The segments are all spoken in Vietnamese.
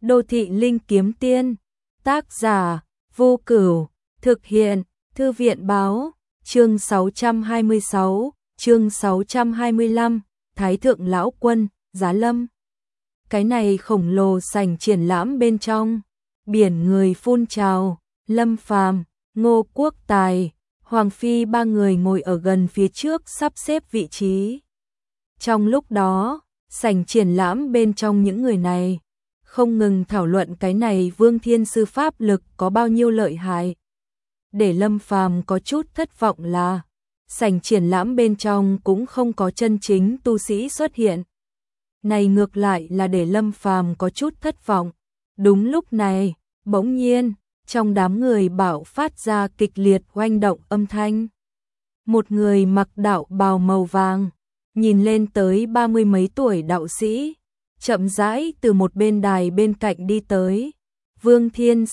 Đô thị linh kiếm tiên, tác giả, Vô Cửu, thực hiện, Thư viện báo, chương 626, chương 625, Thái thượng lão quân, Giá Lâm. Cái này khổng lồ sảnh triển lãm bên trong, biển người phun trào, Lâm Phàm, Ngô Quốc Tài, Hoàng Phi ba người ngồi ở gần phía trước sắp xếp vị trí. Trong lúc đó, sảnh triển lãm bên trong những người này không ngừng thảo luận cái này Vương Thiên Sư pháp lực có bao nhiêu lợi hại. Để Lâm Phàm có chút thất vọng là sảnh triển lãm bên trong cũng không có chân chính tu sĩ xuất hiện. Này ngược lại là để Lâm Phàm có chút thất vọng. Đúng lúc này, bỗng nhiên, trong đám người bạo phát ra kịch liệt oanh động âm thanh. Một người mặc đạo bào màu vàng, nhìn lên tới 30 mấy tuổi đạo sĩ, chậm rãi từ một bên đài bên cạnh đi tới. Vương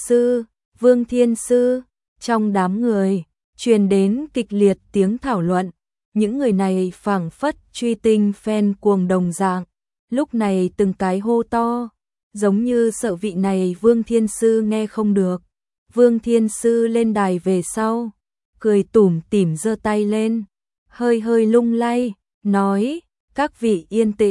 Thiên Sư, trong đám người, truyền đến kịch liệt tiếng thảo luận. Những người này phảng phất truy tinh fan cuồng đồng dạng, lúc này từng cái hô to, giống như sợ vị này Vương Thiên Sư nghe không được. Vương Thiên Sư lên đài về sau, cười tủm tỉm giơ tay lên, hơi hơi lung lay, nói, các vị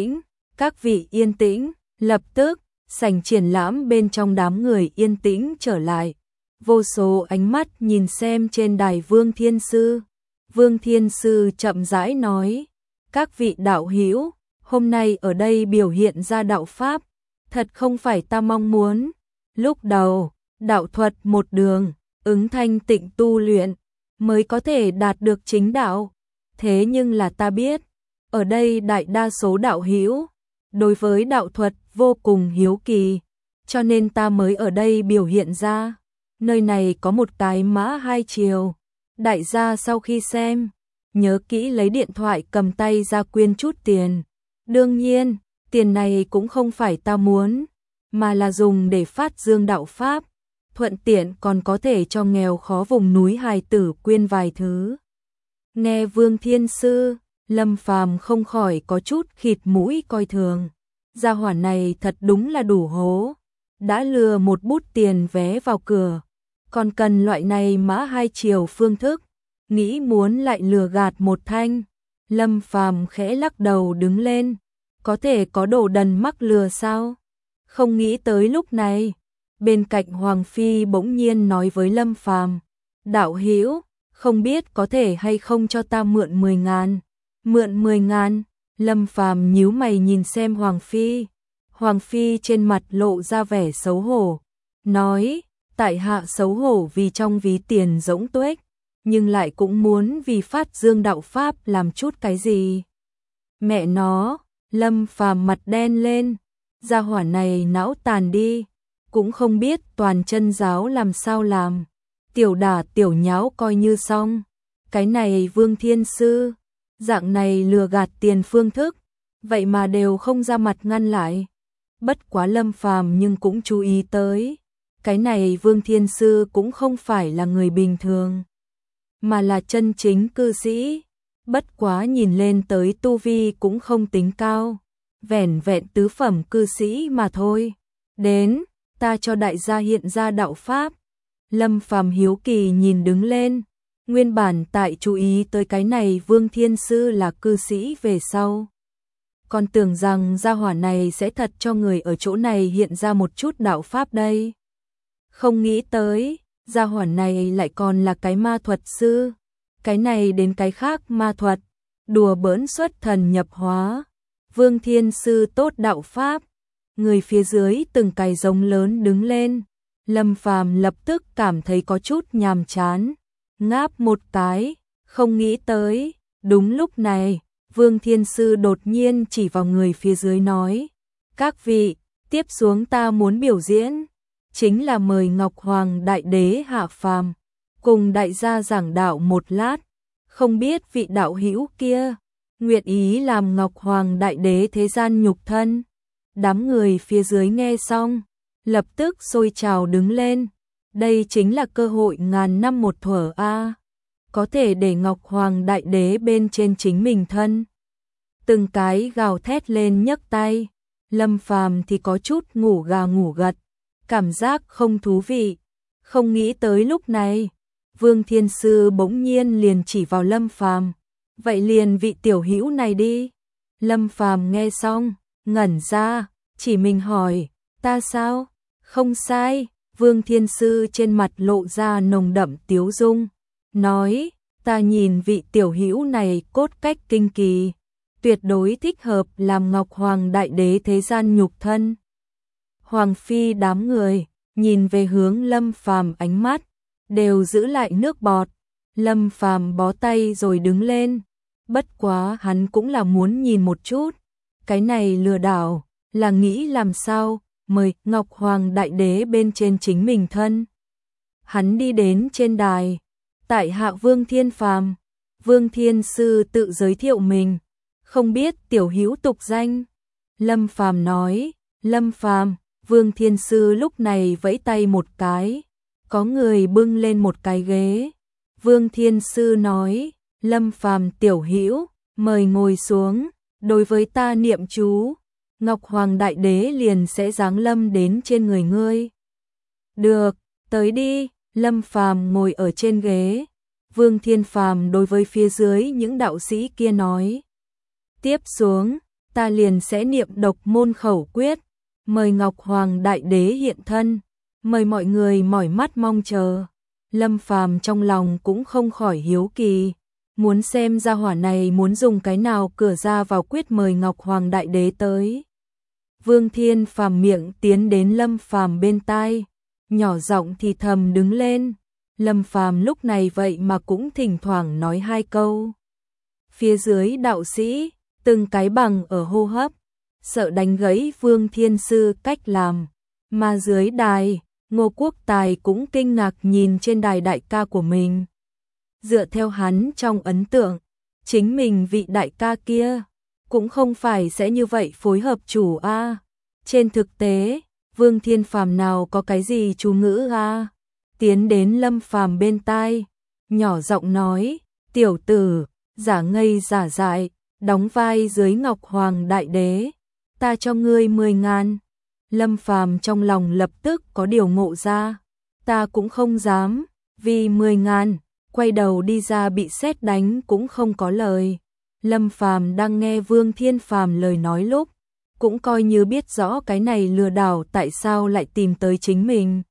yên tĩnh, lập tức, sảnh triển lãm bên trong đám người yên tĩnh trở lại. Vô số ánh mắt nhìn xem trên đài Vương Thiên Sư. Vương Thiên Sư chậm rãi nói, các vị đạo hữu, hôm nay ở đây biểu hiện ra đạo pháp, thật không phải ta mong muốn. Lúc đầu, đạo thuật một đường, ứng thanh tịnh tu luyện, mới có thể đạt được chính đạo. Thế nhưng là ta biết, ở đây đại đa số đạo hữu đối với đạo thuật vô cùng hiếu kỳ, cho nên ta mới ở đây biểu hiện ra. Nơi này có một cái mã hai chiều. Đại gia sau khi xem, nhớ kỹ lấy điện thoại cầm tay ra quyên chút tiền. Đương nhiên, tiền này cũng không phải ta muốn, mà là dùng để phát dương đạo pháp, thuận tiện còn có thể cho nghèo khó vùng núi hài tử quyên vài thứ. Nghe Vương Thiên Sư, Lâm Phàm không khỏi có chút khịt mũi coi thường. Gia hỏa này thật đúng là đủ hố, đã lừa một bút tiền vé vào cửa, còn cần loại này mã hai chiều phương thức, nghĩ muốn lại lừa gạt một thanh. Lâm Phàm khẽ lắc đầu đứng lên, có thể có đồ đần mắc lừa sao? Không nghĩ tới lúc này, bên cạnh Hoàng Phi bỗng nhiên nói với Lâm Phàm, đạo hữu, không biết có thể hay không cho ta mượn 10.000. Mượn 10.000? Lâm Phàm nhíu mày nhìn xem Hoàng Phi. Hoàng Phi trên mặt lộ ra vẻ xấu hổ, nói, tại hạ xấu hổ vì trong ví tiền rỗng tuếch, nhưng lại cũng muốn vì phát dương đạo pháp làm chút cái gì. Mẹ nó, Lâm Phàm mặt đen lên, gia hỏa này não tàn đi, cũng không biết toàn chân giáo làm sao làm, tiểu đả tiểu nháo coi như xong. Cái này Vương Thiên Sư, dạng này lừa gạt tiền phương thức, vậy mà đều không ra mặt ngăn lại. Bất quá Lâm Phàm nhưng cũng chú ý tới, cái này Vương Thiên Sư cũng không phải là người bình thường, mà là chân chính cư sĩ. Bất quá nhìn lên tới tu vi cũng không tính cao, vẻn vẹn tứ phẩm cư sĩ mà thôi. Đến, ta cho đại gia hiện ra đạo pháp. Lâm Phàm hiếu kỳ nhìn đứng lên, nguyên bản tại chú ý tới cái này Vương Thiên Sư là cư sĩ về sau, còn tưởng rằng gia hỏa này sẽ thật cho người ở chỗ này hiện ra một chút đạo pháp đây. Không nghĩ tới, gia hỏa này lại còn là cái ma thuật sư. Cái này đến cái khác ma thuật, đùa bỡn xuất thần nhập hóa. Vương Thiên Sư tốt đạo pháp, người phía dưới từng cái giống lớn đứng lên. Lâm Phàm lập tức cảm thấy có chút nhàm chán, ngáp một cái, không nghĩ tới. Đúng lúc này, Vương Thiên Sư đột nhiên chỉ vào người phía dưới nói, các vị, tiếp xuống ta muốn biểu diễn, chính là mời Ngọc Hoàng Đại Đế hạ phàm, cùng đại gia giảng đạo một lát. Không biết vị đạo hữu kia nguyện ý làm Ngọc Hoàng Đại Đế thế gian nhục thân. Đám người phía dưới nghe xong, lập tức sôi trào đứng lên. Đây chính là cơ hội ngàn năm một thuở a, có thể để Ngọc Hoàng Đại Đế bên trên chính mình thân. Từng cái gào thét lên nhấc tay. Lâm Phàm thì có chút ngủ gà ngủ gật, cảm giác không thú vị. Không nghĩ tới lúc này, Vương Thiên Sư bỗng nhiên liền chỉ vào Lâm Phàm, vậy liền vị tiểu hữu này đi. Lâm Phàm nghe xong, ngẩn ra, chỉ mình hỏi, ta sao? Không sai, Vương Thiên Sư trên mặt lộ ra nồng đậm tiếu dung, nói, ta nhìn vị tiểu hữu này cốt cách kinh kỳ, tuyệt đối thích hợp làm Ngọc Hoàng Đại Đế thế gian nhục thân. Hoàng phi đám người nhìn về hướng Lâm Phàm, ánh mắt đều giữ lại nước bọt. Lâm Phàm bó tay rồi đứng lên, bất quá hắn cũng là muốn nhìn một chút, cái này lừa đảo là nghĩ làm sao mời Ngọc Hoàng Đại Đế bên trên chính mình thân. Hắn đi đến trên đài, tại hạ Vương Thiên Phàm. Vương Thiên Sư tự giới thiệu mình, không biết tiểu hữu tục danh. Lâm Phàm nói, Lâm Phàm. Vương Thiên Sư lúc này vẫy tay một cái, có người bưng lên một cái ghế. Vương Thiên Sư nói, Lâm Phàm tiểu hữu, mời ngồi xuống, đối với ta niệm chú, Ngọc Hoàng Đại Đế liền sẽ giáng lâm đến trên người ngươi. Được, tới đi. Lâm Phàm ngồi ở trên ghế. Vương Thiên Phàm đối với phía dưới những đạo sĩ kia nói, tiếp xuống, ta liền sẽ niệm độc môn khẩu quyết, mời Ngọc Hoàng Đại Đế hiện thân, mời mọi người mỏi mắt mong chờ. Lâm Phàm trong lòng cũng không khỏi hiếu kỳ, muốn xem gia hỏa này muốn dùng cái nào cửa ra vào quyết mời Ngọc Hoàng Đại Đế tới. Vương Thiên Phàm miệng tiến đến Lâm Phàm bên tai, nhỏ giọng thì thầm đứng lên. Lâm Phàm lúc này vậy mà cũng thỉnh thoảng nói hai câu. Phía dưới đạo sĩ, từng cái bằng ở hô hấp, sợ đánh gãy Vương Thiên Sư cách làm. Mà dưới đài, Ngô Quốc Tài cũng kinh ngạc nhìn trên đài đại ca của mình. Dựa theo hắn trong ấn tượng, chính mình vị đại ca kia cũng không phải sẽ như vậy phối hợp chủ a. Trên thực tế, Vương Thiên Phàm nào có cái gì chú ngữ a. Tiến đến Lâm Phàm bên tai, nhỏ giọng nói, tiểu tử, giả ngây giả dại, đóng vai dưới Ngọc Hoàng Đại Đế, ta cho ngươi 10.000. Lâm Phàm trong lòng lập tức có điều ngộ ra, ta cũng không dám, vì 10.000, quay đầu đi ra bị sét đánh cũng không có lời. Lâm Phàm đang nghe Vương Thiên Phàm lời nói lúc, cũng coi như biết rõ cái này lừa đảo tại sao lại tìm tới chính mình,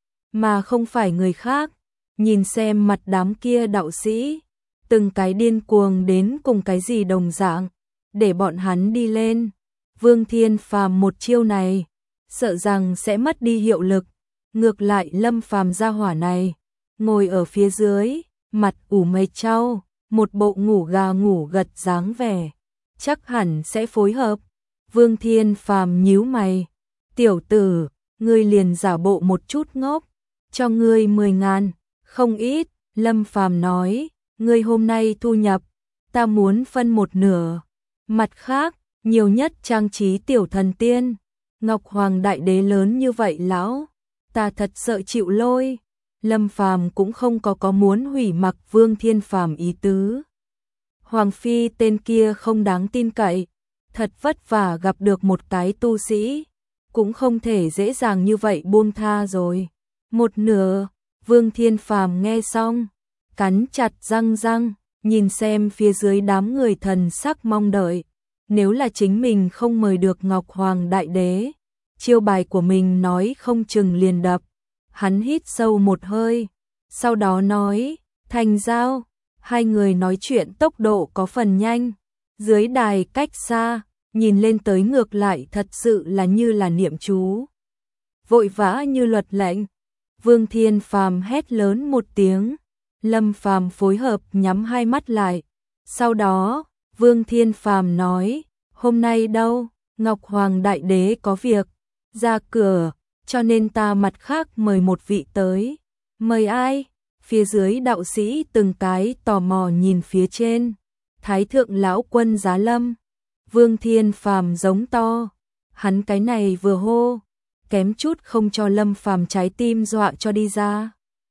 mà không phải người khác. Nhìn xem mặt đám kia đạo sĩ, từng cái điên cuồng đến cùng cái gì đồng dạng, để bọn hắn đi lên. Vương Thiên Phàm một chiêu này, sợ rằng sẽ mất đi hiệu lực. Ngược lại Lâm Phàm gia hỏa này, ngồi ở phía dưới, mặt ủ mây trao, một bộ ngủ gà ngủ gật dáng vẻ, chắc hẳn sẽ phối hợp. Vương Thiên Phàm nhíu mày, tiểu tử, ngươi liền giả bộ một chút ngốc, cho ngươi 10.000, không ít. Lâm Phàm nói, ngươi hôm nay thu nhập, ta muốn phân một nửa. Mặt khác, nhiều nhất trang trí tiểu thần tiên. Ngọc Hoàng Đại Đế lớn như vậy lão, ta thật sợ chịu lôi. Lâm Phàm cũng không có muốn hủy mặc Vương Thiên Phàm ý tứ. Hoàng phi tên kia không đáng tin cậy, thật vất vả gặp được một cái tu sĩ, cũng không thể dễ dàng như vậy buông tha rồi. Một nửa. Vương Thiên Phàm nghe xong, cắn chặt răng, nhìn xem phía dưới đám người thần sắc mong đợi. Nếu là chính mình không mời được Ngọc Hoàng Đại Đế, chiêu bài của mình nói không chừng liền đập. Hắn hít sâu một hơi, sau đó nói, thành giao. Hai người nói chuyện tốc độ có phần nhanh, dưới đài cách xa, nhìn lên tới ngược lại thật sự là như là niệm chú, vội vã như luật lệnh. Vương Thiên Phàm hét lớn một tiếng, Lâm Phàm phối hợp nhắm hai mắt lại. Sau đó, Vương Thiên Phàm nói, hôm nay đâu, Ngọc Hoàng Đại Đế có việc, ra cửa, cho nên ta mặt khác mời một vị tới. Mời ai? Phía dưới đạo sĩ từng cái tò mò nhìn phía trên. Thái thượng lão quân giá lâm. Vương Thiên Phàm giống to, hắn cái này vừa hô, kém chút không cho Lâm Phàm trái tim dọa cho đi ra.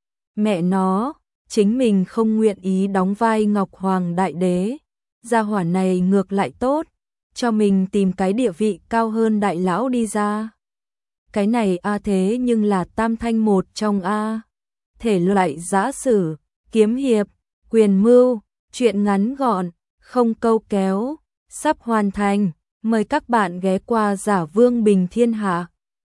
Mẹ nó, chính mình không nguyện ý đóng vai Ngọc Hoàng Đại Đế, gia hỏa này ngược lại tốt, cho mình tìm cái địa vị cao hơn đại lão đi ra. cái này thế nhưng là tam thanh một trong thể loại giã sử, kiếm hiệp, quyền mưu, truyện ngắn gọn, không câu kéo, sắp hoàn thành. Mời các bạn ghé qua Giả Vương Bình Thiên Hạ.